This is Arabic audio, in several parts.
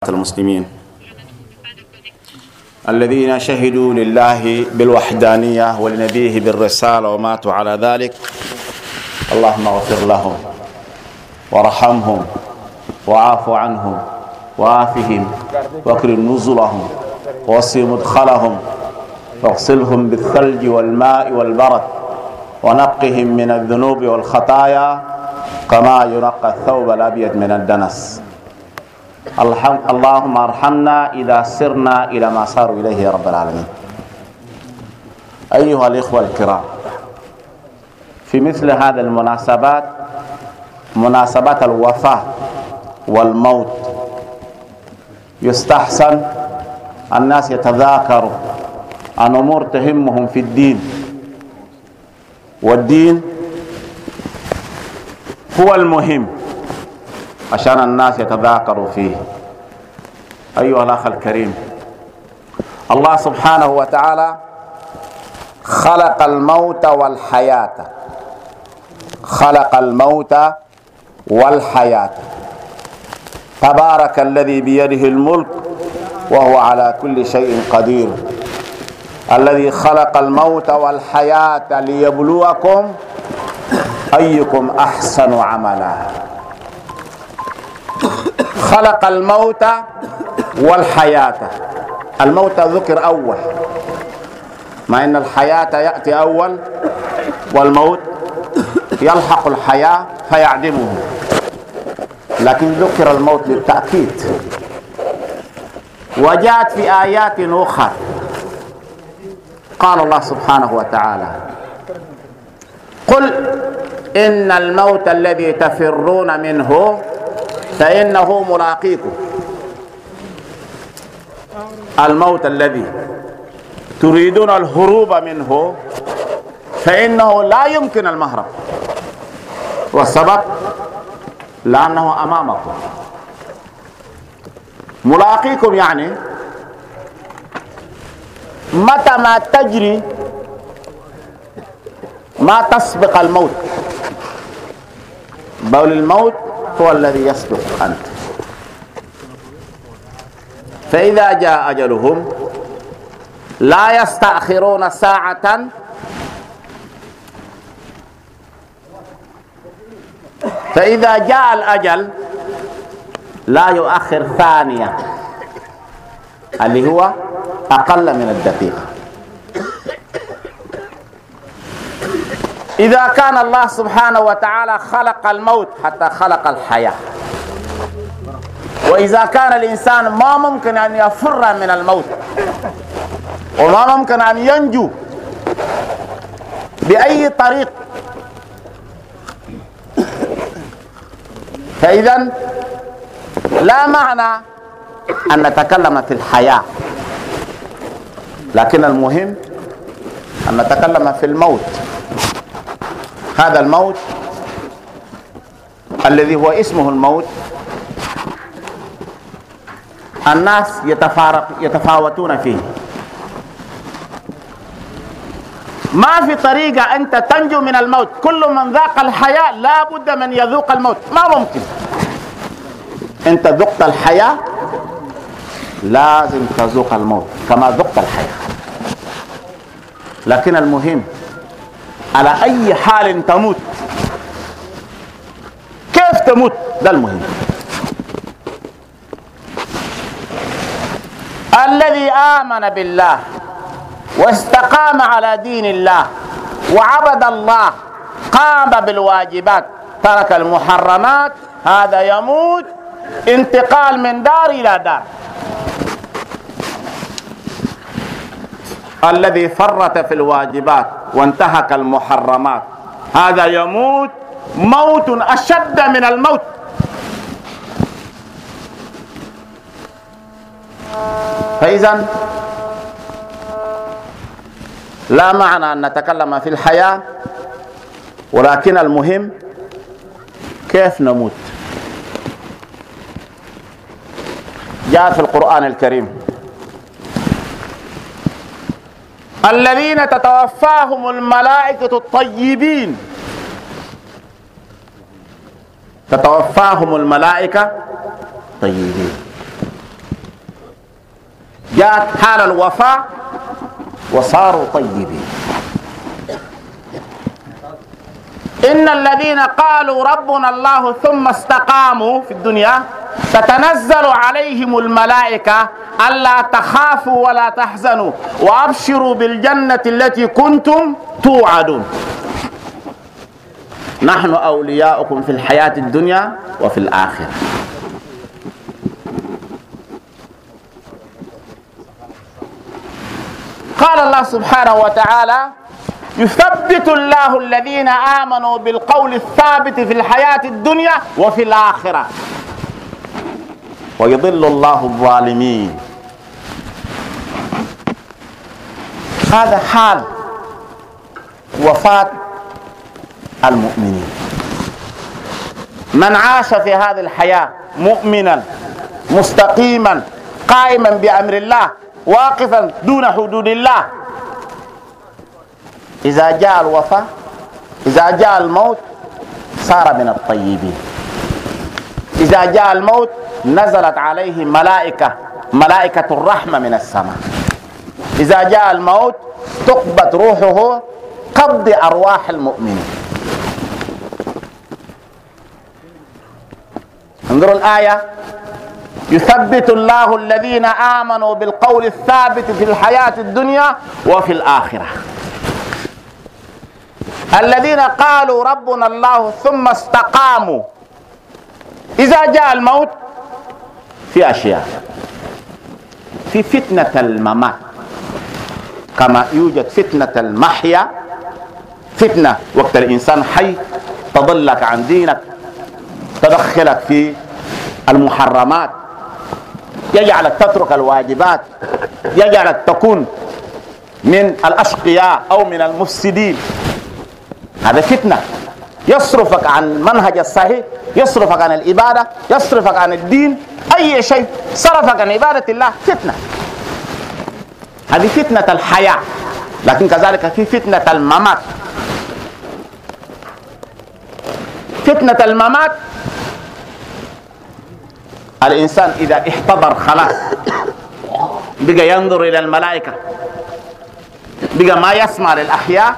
المسلمين الذين شهدوا لله بالوحدانية ولنبيه بالرسالة وماتوا على ذلك. اللهم اغفر لهم وارحمهم وعاف عنهم وعافهم واكرم نزلهم ووسع مدخلهم واغسلهم بالثلج والماء والبرد ونقهم من الذنوب والخطايا كما ينقى الثوب الأبيض من الدنس. اللهم ارحمنا إذا سرنا إلى ما صاروا إليه يا رب العالمين. أيها الإخوة الكرام، في مثل هذه المناسبات، مناسبات الوفاة والموت، يستحسن الناس يتذاكروا عن أمور تهمهم في الدين، والدين هو المهم عشان الناس يتذاكروا فيه. أيها الأخ الكريم، الله سبحانه وتعالى خلق الموت والحياة، خلق الموت والحياة. تبارك الذي بيده الملك وهو على كل شيء قدير، الذي خلق الموت والحياة ليبلوكم أيكم أحسن عملا. خلق الموت والحياة. الموت ذكر أول، مع أن الحياة يأتي أول والموت يلحق الحياة فيعدمه، لكن ذكر الموت بالتأكيد. وجاءت في آيات أخرى قال الله سبحانه وتعالى: قل إن الموت الذي تفرون منه فإنه ملاقيكم. الموت الذي تريدون الهروب منه فإنه لا يمكن المهرب، والسبب لأنه أمامكم. ملاقيكم يعني متى ما تجري ما تسبق الموت، بل الموت هو الذي يسبق أنت. فإذا جاء أجلهم لا يستأخرون ساعة فإذا جاء الأجل لا يؤخر ثانية، اللي هو أقل من الدقيقة. إذا كان الله سبحانه وتعالى خلق الموت حتى خلق الحياة، وإذا كان الإنسان ما ممكن أن يفر من الموت وما ممكن أن ينجو بأي طريق، فإذا لا معنى أن نتكلم في الحياة، لكن المهم أن نتكلم في الموت. هذا الموت الذي هو اسمه الموت، الناس يتفاوتون فيه. ما في طريقة أنت تنجو من الموت. كل من ذاق الحياة لا بد من يذوق الموت، ما ممكن. أنت ذقت الحياة لازم تذوق الموت كما ذقت الحياة. لكن المهم على أي حال تموت، كيف تموت، ده المهم. الذي آمن بالله واستقام على دين الله وعبد الله، قام بالواجبات، ترك المحرمات، هذا يموت انتقال من دار إلى دار. الذي فرط في الواجبات وانتهك المحرمات هذا يموت موت أشد من الموت. فإذا لا معنى أن نتكلم في الحياة، ولكن المهم كيف نموت. جاء في القرآن الكريم: الذين تتوفاهم الملائكة الطيبين، تتوفاهم الملائكة طيبين. جاءت حال الوفاة وصاروا طيبين. إن الذين قالوا ربنا الله ثم استقاموا في الدنيا تتنزل عليهم الملائكة ألا تخافوا ولا تحزنوا وأبشروا بالجنة التي كنتم توعدون نحن أولياؤكم في الحياة الدنيا وفي الآخرة. قال الله سبحانه وتعالى يثبت الله الذين آمنوا بالقول الثابت في الحياة الدنيا وفي الآخرة ويضل الله الظالمين. هذا حال وفاة المؤمنين. من عاش في هذه الحياة مؤمنا مستقيما قائما بأمر الله واقفا دون حدود الله، إذا جاء الوفاة إذا جاء الموت صار من الطيبين. إذا جاء الموت نزلت عليه ملائكة الرحمة من السماء. إذا جاء الموت تقبض روحه قبض أرواح المؤمنين. انظروا الآية يثبت الله الذين آمنوا بالقول الثابت في الحياة الدنيا وفي الآخرة. الذين قالوا ربنا الله ثم استقاموا. إذا جاء الموت في أشياء، في فتنة الممات كما يوجد فتنة المحيا، فتنة وقت الإنسان حي تضلك عن دينك، تدخلك في المحرمات، يجعلك تترك الواجبات، يجعلك تكون من الأشقياء أو من المفسدين. هذا فتنة يصرفك عن المنهج الصحيح، يصرفك عن الإبادة، يصرفك عن الدين، أي شيء صرفك عن عبادة الله فتنة. هذه فتنة الحياة. لكن كذلك في فتنة الممات. فتنة الممات الإنسان إذا احتضر خلاص بقى ينظر إلى الملائكة، بقى ما يسمع للأحياء.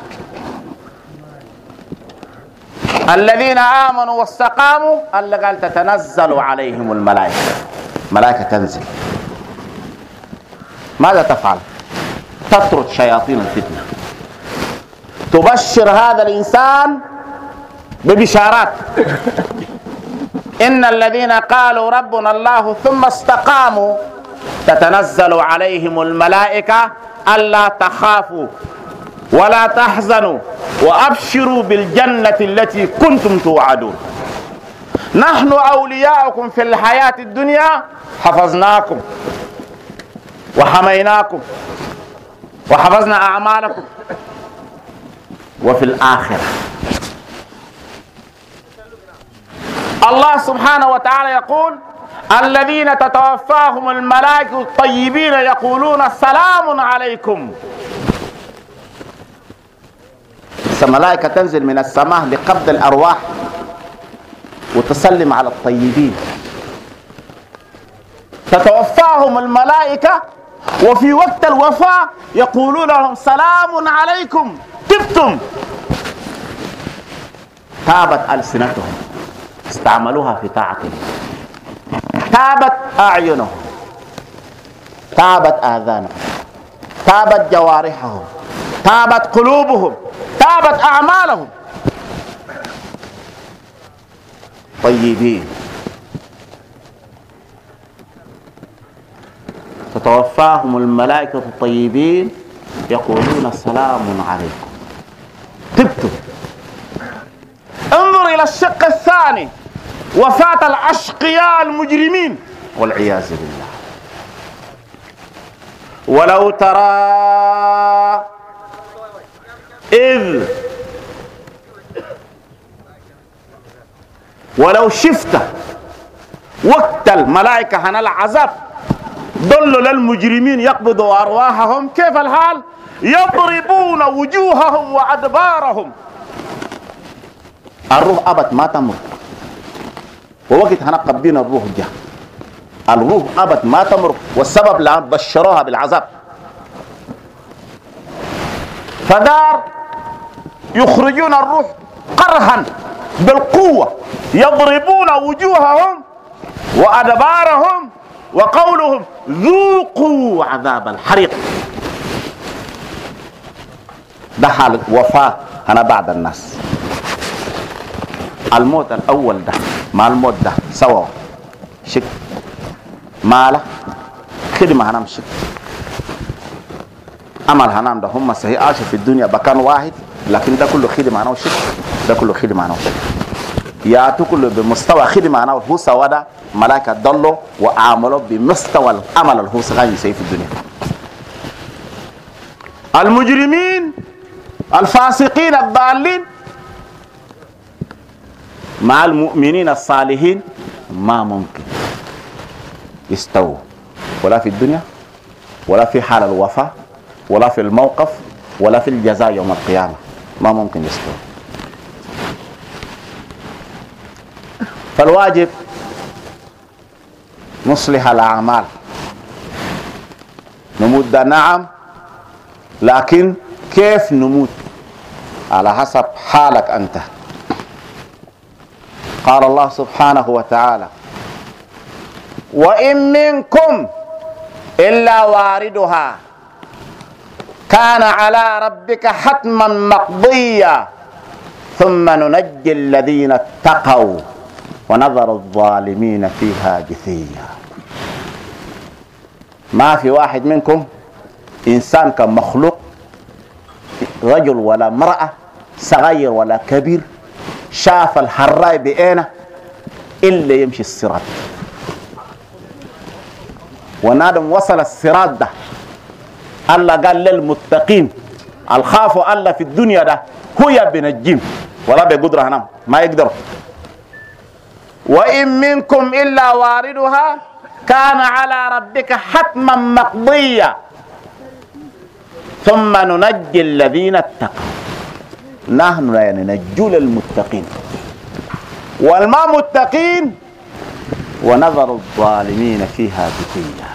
الذين آمنوا واستقاموا الله قال تتنزل عليهم الملائكة. ملائكة تنزل. ماذا تفعل؟ تطرد شياطين الفتنة، تبشر هذا الإنسان ببشارات. إن الذين قالوا ربنا الله ثم استقاموا تتنزل عليهم الملائكة ألا تخافوا ولا تحزنوا وأبشروا بالجنة التي كنتم توعدون. نحن أولياؤكم في الحياة الدنيا حفظناكم وحميناكم وحفظنا أعمالكم وفي الآخرة. الله سبحانه وتعالى يقول الذين تتوفاهم الملائكة الطيبين يقولون سلام عليكم. الملائكة تنزل من السماء لقبض الأرواح وتسلم على الطيبين. تتوفاهم الملائكة وفي وقت الوفاة يقولون لهم سلام عليكم تبتم. تابت ألسنتهم استعملوها في طاعة الله، تابت أعينهم، تابت آذانهم، تابت جوارحهم، تابت قلوبهم، تابت أعمالهم طيبين. تتوفاهم الملائكة الطيبين يقولون سلام عليكم طبتم. انظر إلى الشق الثاني، وفاة الأشقياء المجرمين والعياذ بالله. ولو ترى إذ ولو شفت وقت الملائكة هنا العذاب ضلوا للمجرمين يقبضوا أرواحهم، كيف الحال؟ يضربون وجوههم وأدبارهم. الروح أبد ما تمر، ووقت هنا قبضين الروح جاء الروح أبد ما تمرق، والسبب لأن بشروها بالعذاب. فدار يخرجون الروح قرها بالقوة، يضربون وجوههم وأدبارهم وقولهم ذوقوا عذاب الحريق. ده حال وفاة أنا بعد الناس. الموت الأول ده مع الموت ده سوا شك ماله خدمة هنام شك عمل هنام ده هم صحيح عاشوا في الدنيا بكان واحد، لكن ده كله خدمة هنام شك، ده كله خدمة هنام شك. ياتوا كله بمستوى خدمة هنام هو سوا ده ملائكة ضلوا وعملوا بمستوى العمل اللي هو سغاني في الدنيا. المجرمين الفاسقين الضالين مع المؤمنين الصالحين ما ممكن يستووا، ولا في الدنيا ولا في حال الوفاة ولا في الموقف ولا في الجزاء يوم القيامة، ما ممكن يستووا. فالواجب نصلح الأعمال، نموت ده نعم، لكن كيف نموت على حسب حالك أنت. قال الله سبحانه وتعالى وإن منكم إلا واردها كان على ربك حتما مقضيا ثم ننجي الذين اتقوا ونذر الظالمين فيها جثيا. ما في واحد منكم إنسان كمخلوق، رجل ولا امرأة، صغير ولا كبير، شاف الحراء بعينه إلا يمشي الصراط. ونادم وصل الصراط ده الله قال للمتقين الخافوا الله في الدنيا ده هو بنجيم ولا بقدرة هنام ما يقدر. وإن منكم إلا واردها كان على ربك حتما مقضيا ثم ننجي الذين اتقوا. نحن يعني ننجو للمتقين والما متقين ونذر الظالمين فيها جثيا.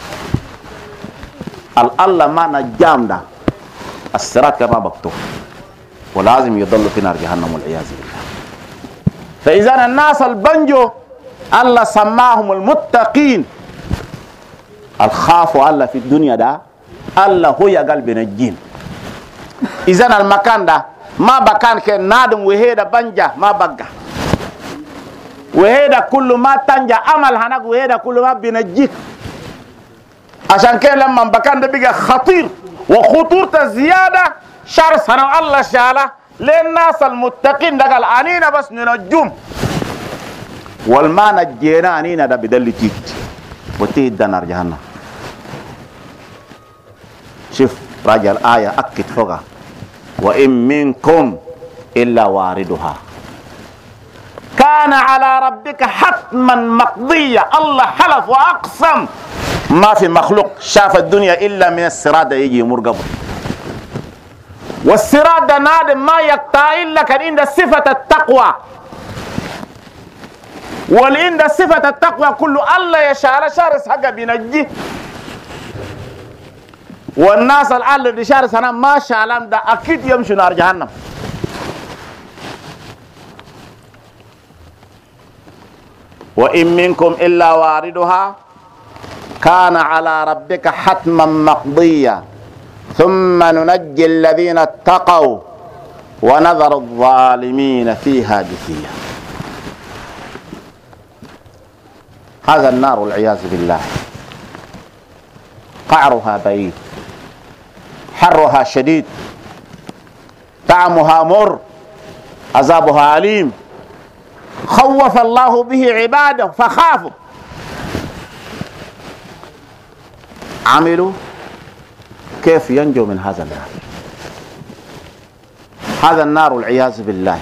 الله ما نجام ده الصراط كما بكتب ولازم يضل في نار جهنم والعياذ بالله. فإذا الناس البنجو الله سماهم المتقين الخافوا الله في الدنيا ده الله هو يقال بنجين. إذا المكان ده ما بكان كان نادم وهيدا بنجا ما بقى، وهيدا كل ما تنجا عمل هناك، وهيدا كل ما بنجيك. عشان كده لما بكان ده بقى خطير وخطورته زياده شرس هنا الله شاله للناس المتقين ده قال انينا بس ننجوم والما نجينا انينا ده بدل تيت وتهد نار جهنم. شوف راجع الآية أكد فوقها وإن منكم إلا واردها كان على ربك حتما مقضية. الله حلف وأقسم ما في مخلوق شاف الدنيا إلا من الصراط يجي يمر قبل. والصراط ده نادم ما يقطع إلا كان عند صفة التقوى، والعند صفة التقوى كله الله يشاء شارس حقا بينجيه. والناس الآن اللي شارس هنا ما شاء الله ده أكيد يمشي نار جهنم. وإن منكم إلا واردها كان على ربك حتما مقضيا ثم ننجي الذين اتقوا ونذر الظالمين فيها جثيا. هذا النار والعياذ بالله قعرها بعيد، حرها شديد، طعمها مر، عذابها أليم. خوف الله به عباده فخافوا عملوا كيف ينجو من هذا النار. هذا النار والعياذ بالله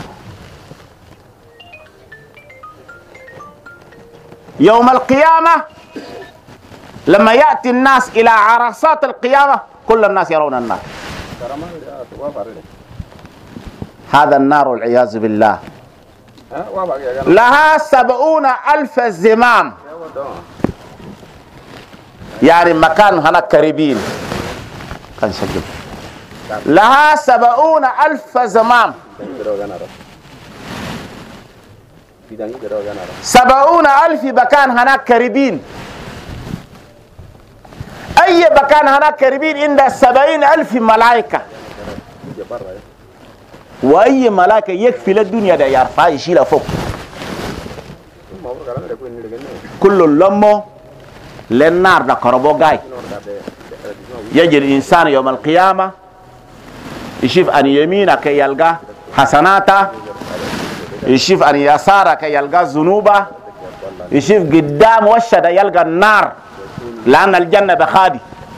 يوم القيامة لما يأتي الناس إلى عرصات القيامة كل الناس يرون النار. هذا النار والعياذ بالله لها 70,000 زمام يعني مكان هناك قريبين. كان سجل لها 70,000 زمام. 70,000 مكان هناك قريبين. أي مكان هناك قريبين عند 70,000 ملائكة. وأي ملائكة يكفي للدنيا ده يرفع يشيل فوق. كل اللمو للنار ده كربو جاي. يجي الإنسان يوم القيامة يشوف عن يمينك يلقى حسناته، يشوف عن يسارك يلقى ذنوبه، يشوف قدام وشه يلقى النار، لأن الجنة بخادي.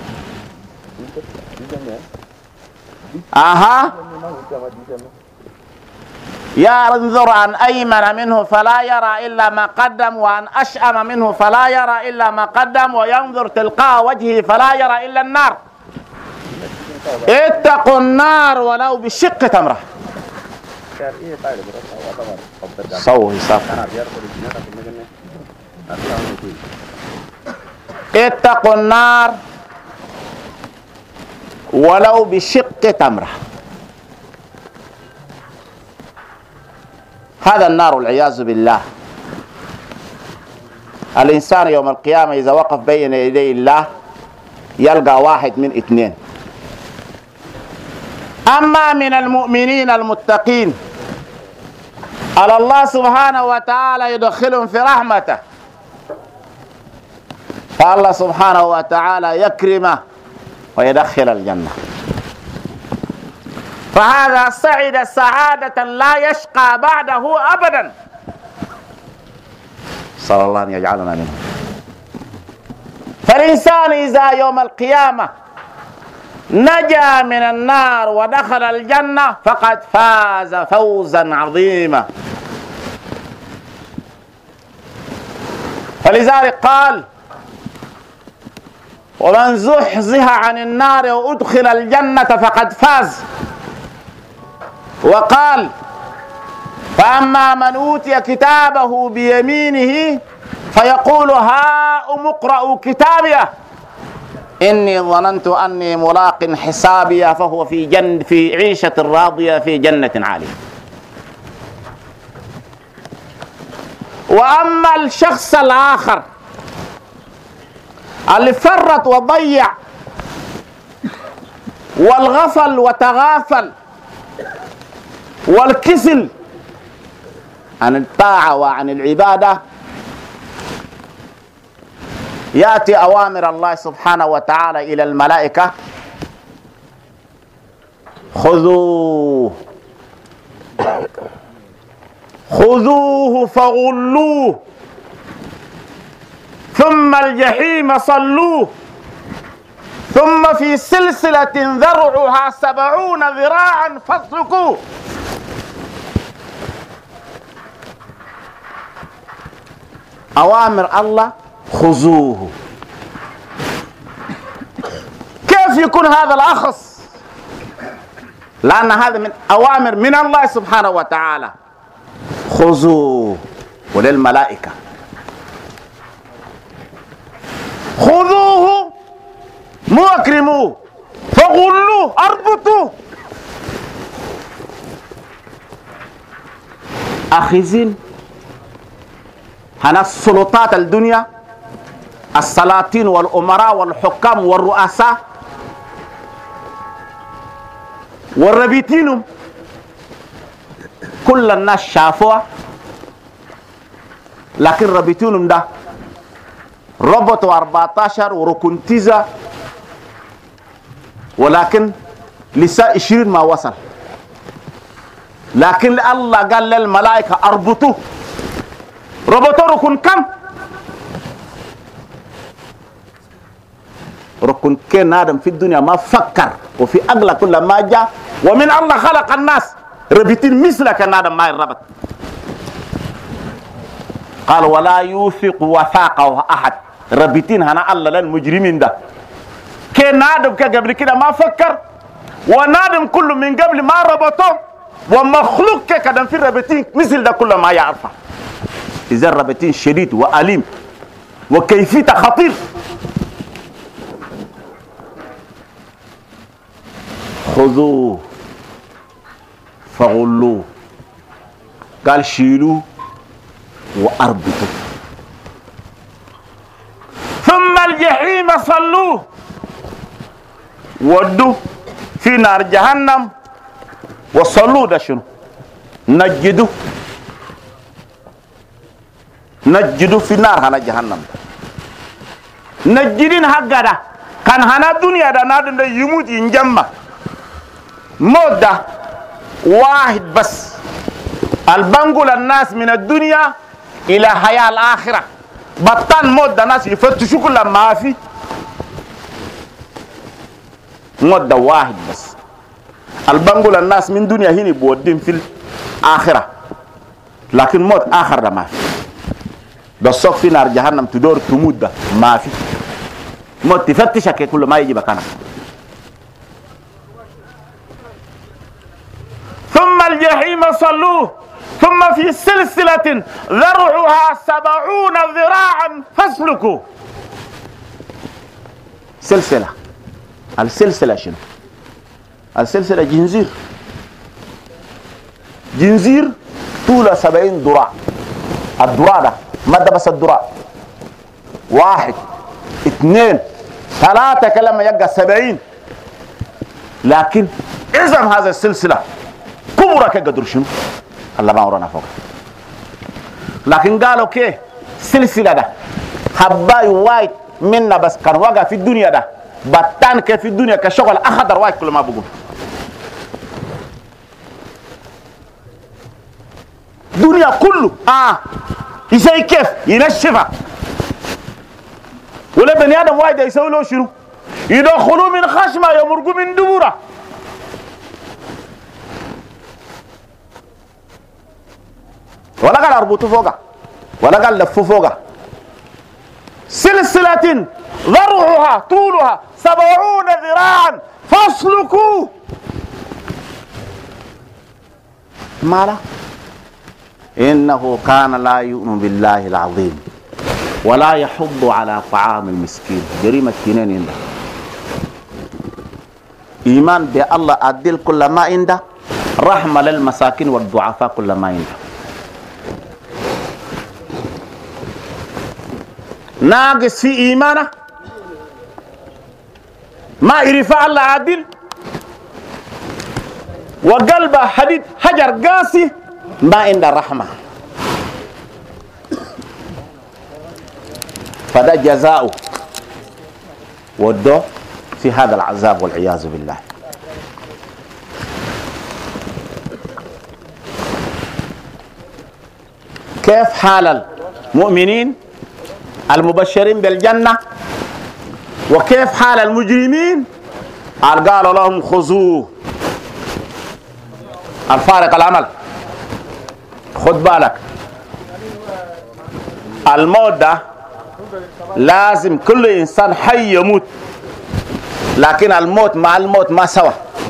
ينظر عن أيمن منه فلا يرى إلا ما قدم، وعن أشأم منه فلا يرى إلا ما قدم، وينظر تلقاء وجهه فلا يرى إلا النار. اتقوا النار ولو بشق تمرة. سووا حساب. اتقوا النار ولو بشق تمرة. هذا النار والعياذ بالله. الإنسان يوم القيامة إذا وقف بين يدي الله يلقى واحد من اثنين: أما من المؤمنين المتقين على الله سبحانه وتعالى يدخلهم في رحمته، فالله سبحانه وتعالى يكرمه ويدخل الجنة، فهذا سعد سعادة لا يشقى بعده أبدا. صلى الله أن يجعلنا منهم. فالإنسان إذا يوم القيامة نجا من النار ودخل الجنة فقد فاز فوزا عظيما. فلذلك قال: ومن زحزح عن النار وأدخل الجنة فقد فاز. وقال: فأما من أوتي كتابه بيمينه فيقول هاؤم اقرءوا كتابيه إني ظننت أني ملاق حسابي فهو في عيشة راضية في جنة عالية. وأما الشخص الآخر اللي فرط وضيع والغفل وتغافل والكسل عن الطاعة وعن العبادة، يأتي أوامر الله سبحانه وتعالى إلى الملائكة: خذوه فغلوه ثم الجحيم صلوه ثم في سلسلة ذرعها 70 ذراعا فاسلكوه. أوامر الله: خذوه. كيف يكون هذا الأخص؟ لأن هذا من أوامر من الله سبحانه وتعالى. خذوه وللملائكة. خذوه مو أكرموه، فغلوه أربطوه. أخذين هنا السلطات الدنيا، السلاطين والأمراء والحكام والرؤساء والربيتين، كل الناس شافوها، لكن ربيتينهم ده ربطوا 14 وركنتيزة، ولكن لسه 20 ما وصل. لكن الله قال للملائكة اربطوه. ربطوا ركن كم؟ ركن كان آدم في الدنيا ما فكر وفي أغلى كل ما جاء ومن الله خلق الناس ربطين مثلك آدم ما يربط. قال: ولا يوثق وثاقه أحد. ربطين هنا الله للمجرمين ده. كان آدم قبل كده ما فكر، ونادم كله من قبل ما ربطه، ومخلوق كده في ربطين مثل ده كل ما يعرفه. إذا الربطين شديد وأليم وكيفيته خطير. خذوه فغلوه، قال شيلوه وأربطوه، ثم الجحيم صلوه، ودوه في نار جهنم وصلوه. ده شنو؟ نجدوه في نار هنا جهنم. نجدين حقا ده كان هنا الدنيا ده نادن ده يموت ينجمع موت ده واحد بس، البنقل الناس من الدنيا إلى حياة الآخرة. بطان موت ده ناس يفتشوا كل ما في موت ده واحد بس، البنقل الناس من دنيا هنا بودين في الآخرة، لكن موت آخر ده ما في. ده الصوت في نار جهنم تدور تموت ده ما في موت، تفتشك كل ما يجي مكانك. ثم الجحيم صلوه، ثم في سلسلة ذرعها 70 ذراعا فاسلكوا. سلسلة، السلسلة شنو؟ السلسلة جنزير طوله 70 ذراع. الذراع ده ما ده بس الذراع، 1 2 3 كلام يبقى 70. لكن إذا هذا السلسلة كبرى كقدر شنو؟ الله ما ورانا فوق. لكن قالوا كي سلسلة ده حباي وايد منا بس كان وقع في الدنيا ده بطان كيف في الدنيا كشغل أخضر وايد كل ما بقول. دنيا كله يسوي كيف ينشفها، ولا بني آدم وايد يسوي له شنو؟ يدخلوا من خشمه يمرقوا من دبوره. ولا قال اربطوا فوقها ولا قال لفوا فوقها. سلسلة ذرعها طولها 70 ذراعا فاسلكوه. ماذا؟ إنه كان لا يؤمن بالله العظيم ولا يحض على طعام المسكين. جريمة كنين عنده إيمان بالله أدل كل ما عنده، رحمة للمساكين والضعفاء كل ما عنده. ناقص في إيمانه ما يرفع الله عادل، وقلبه حديد حجر قاسي، ما عنده رحمة. فده جزاؤه وده في هذا العذاب والعياذ بالله. كيف حال المؤمنين المبشرين بالجنة وكيف حال المجرمين؟ قالوا لهم خذوه. الفارق العمل. خد بالك الموت ده لازم كل إنسان حي يموت، لكن الموت مع الموت ما سوا.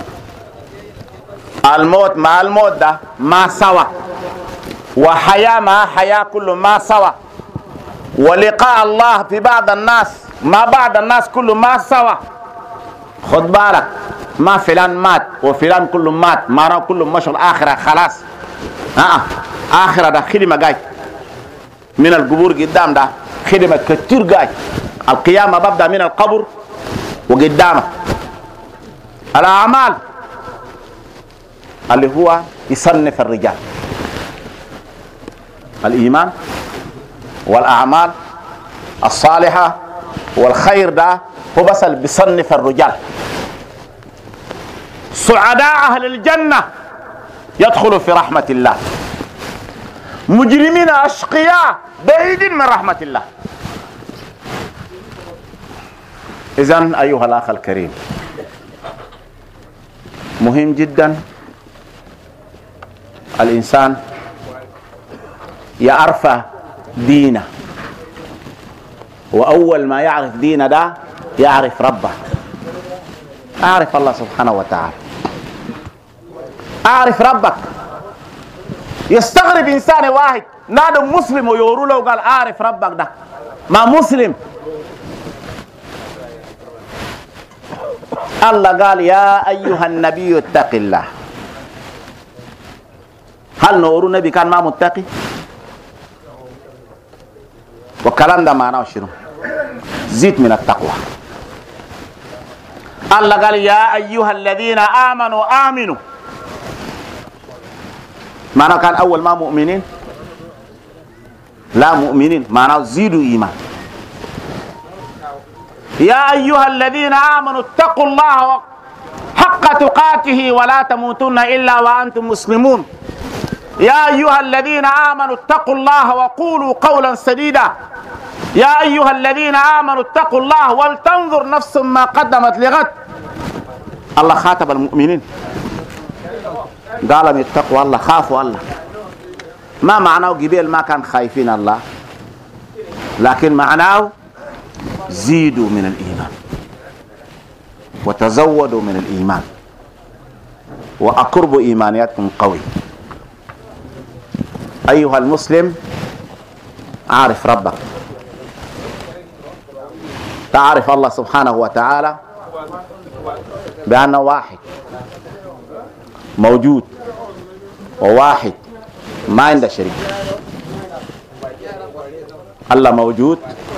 الموت مع الموت ده ما سوا، وحياة مع حياة كله ما سوا، ولقاء الله في بعض الناس ما بعض الناس كله ما سوا. خد بالك ما فلان مات وفلان كله مات، ما كله مشوا الآخرة خلاص. آخرة ده خدمة جاي من القبور قدام، ده خدمة كتير جاي. القيامة ببدأ من القبر وقدامه. الأعمال اللي هو يصنف الرجال، الإيمان والأعمال الصالحة والخير ده هو بس اللي بيصنف الرجال. سعداء أهل الجنة يدخلوا في رحمة الله، مجرمين أشقياء بعيدين من رحمة الله. إذن أيها الأخ الكريم، مهم جدا الإنسان يعرف دينه، وأول ما يعرف دينه ده يعرف ربه، أعرف الله سبحانه وتعالى. أعرف ربك. يستغرب إنسان واحد نادى مسلم ويورو له قال أعرف ربك، ده ما مسلم. الله قال يا أيها النبي اتق الله. هل نور النبي كان ما متقي؟ والكلام ده معناه شنو؟ زيد من التقوى. الله قال يا أيها الذين آمنوا آمنوا، معناه كان أول ما مؤمنين؟ لا، مؤمنين معناه زيدوا إيمان. يا أيها الذين آمنوا اتقوا الله حق تقاته ولا تموتن إلا وأنتم مسلمون. يا أيها الذين آمنوا اتقوا الله وقولوا قولا سديدا. يا أيها الذين آمنوا اتقوا الله ولتنظر نفس ما قدمت لغد. الله خاطب المؤمنين قال اتقوا الله، خافوا الله. ما معناه قبيل ما كان خايفين الله، لكن معناه زيدوا من الإيمان وتزودوا من الإيمان وأقربوا إيمانياتكم قوي. أيها المسلم، عارف ربك، تعرف الله سبحانه وتعالى بأنه واحد موجود وواحد ما عنده شريك. الله موجود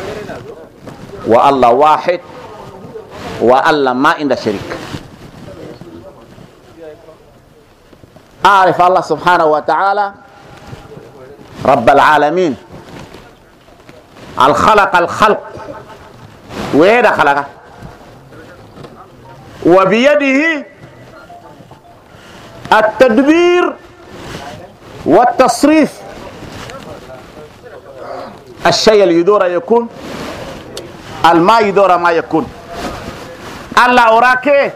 والله واحد والله ما عنده شريك. أعرف الله سبحانه وتعالى رب العالمين، الخلق وين خلقه وبيده التدبير والتصريف. الشيء اللي يدور يكون، الماء يدور ما يكون. الله أوراك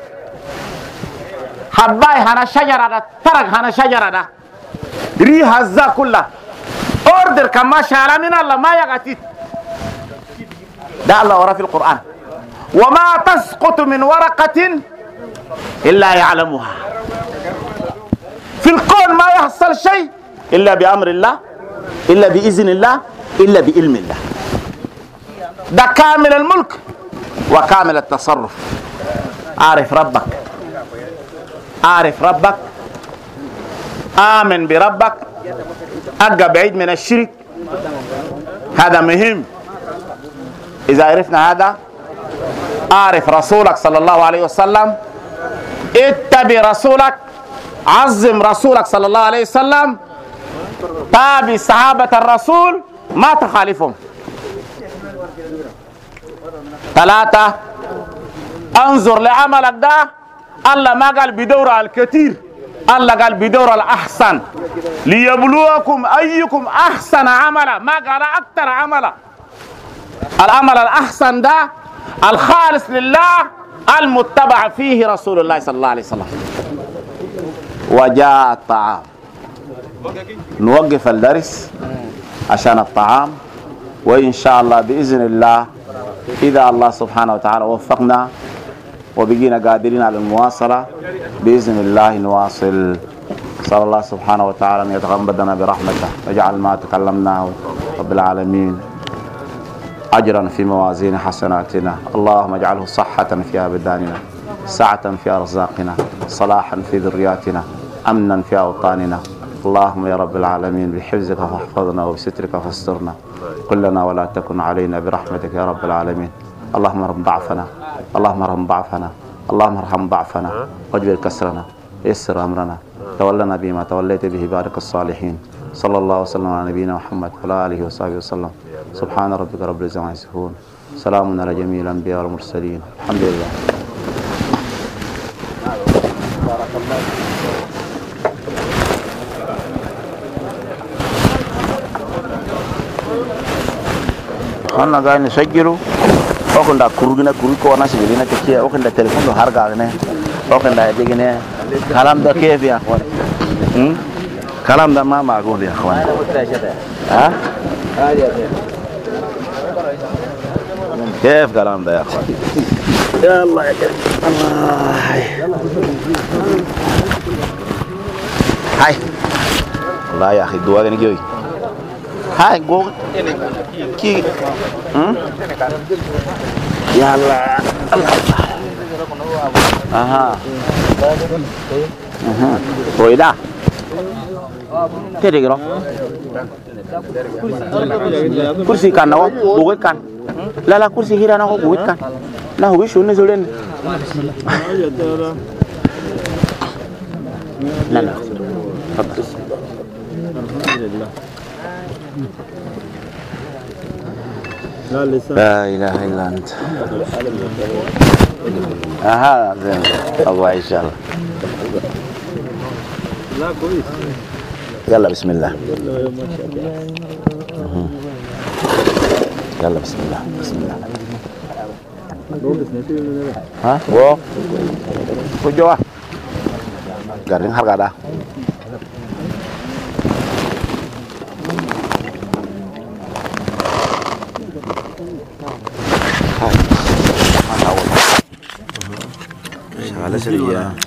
حباي هنا شجرة ده، ترك هنا شجرة ده، ريح الزا كلها اوردر كما شاء من الله ما يغتيت. ده الله أورا في القرآن. وما تسقط من ورقة إلا يعلمها. في الكون ما يحصل شيء إلا بأمر الله، إلا بإذن الله، إلا بعلم الله. ده كامل الملك وكامل التصرف. عارف ربك، عارف ربك، آمن بربك، أبقى بعيد من الشرك. هذا مهم. إذا عرفنا هذا، أعرف رسولك صلى الله عليه وسلم، اتبع رسولك، عظم رسولك صلى الله عليه وسلم، تابع صحابة الرسول ما تخالفهم. 3 انظر لعملك ده. الله ما قال بدور الكثير، الله قال بدور الأحسن، ليبلوكم أيكم أحسن عملا، ما قال أكثر عملا. العمل الأحسن ده الخالص لله المتبع فيه رسول الله صلى الله عليه وسلم. وجاء الطعام، نوقف الدرس عشان الطعام، وإن شاء الله بإذن الله إذا الله سبحانه وتعالى وفقنا وبقينا قادرين على المواصلة بإذن الله نواصل. صلى الله سبحانه وتعالى أن يتغمدنا برحمته ويجعل ما تكلمناه رب العالمين أجرا في موازين حسناتنا. اللهم اجعله صحة في أبداننا، سعة في أرزاقنا، صلاحا في ذرياتنا، أمنا في أوطاننا. اللهم يا رب العالمين بحفظك فاحفظنا وبسترك فاسترنا، قل لنا ولا تكن علينا برحمتك يا رب العالمين. اللهم ارحم ضعفنا، اللهم ارحم ضعفنا، اللهم ارحم ضعفنا واجبر كسرنا، يسر أمرنا، تولنا بما توليت به بارك الصالحين. صلى الله وسلم على نبينا محمد وعلى آله وصحبه وسلم. سبحان ربك رب العزة عما يصفون، سلام على جميع الأنبياء والمرسلين، الحمد لله. بارك الله. أنا قاعد نسجله. أكون دا كروجنا كروج كورنا سجلنا كتير. أكون دا تلفون ده هارجع لنا. أكون دا يجينا. كلام ده كيف يا أخوان؟ كلام ده ما معقول يا أخوان. ها؟ كيف كلام ده يا أخوان؟ يا الله يا كريم. هاي. الله يا أخي دوا كني جوي. هاي جو كي يا الله الله Aha. Oida. Thế thì đó. Kursi kan nawa, buat kan. Lala kursi hira nawa buat kan. Nah, hubi shune zulen. Nana. لا إله إلا أنت. أها زين الله إن شاء الله. لا كويس. يلا بسم الله. يلا بسم الله بسم الله. ها؟ Wo. Kujo. Garing harga dah. Hai. Mana awak? Salah sekali ya.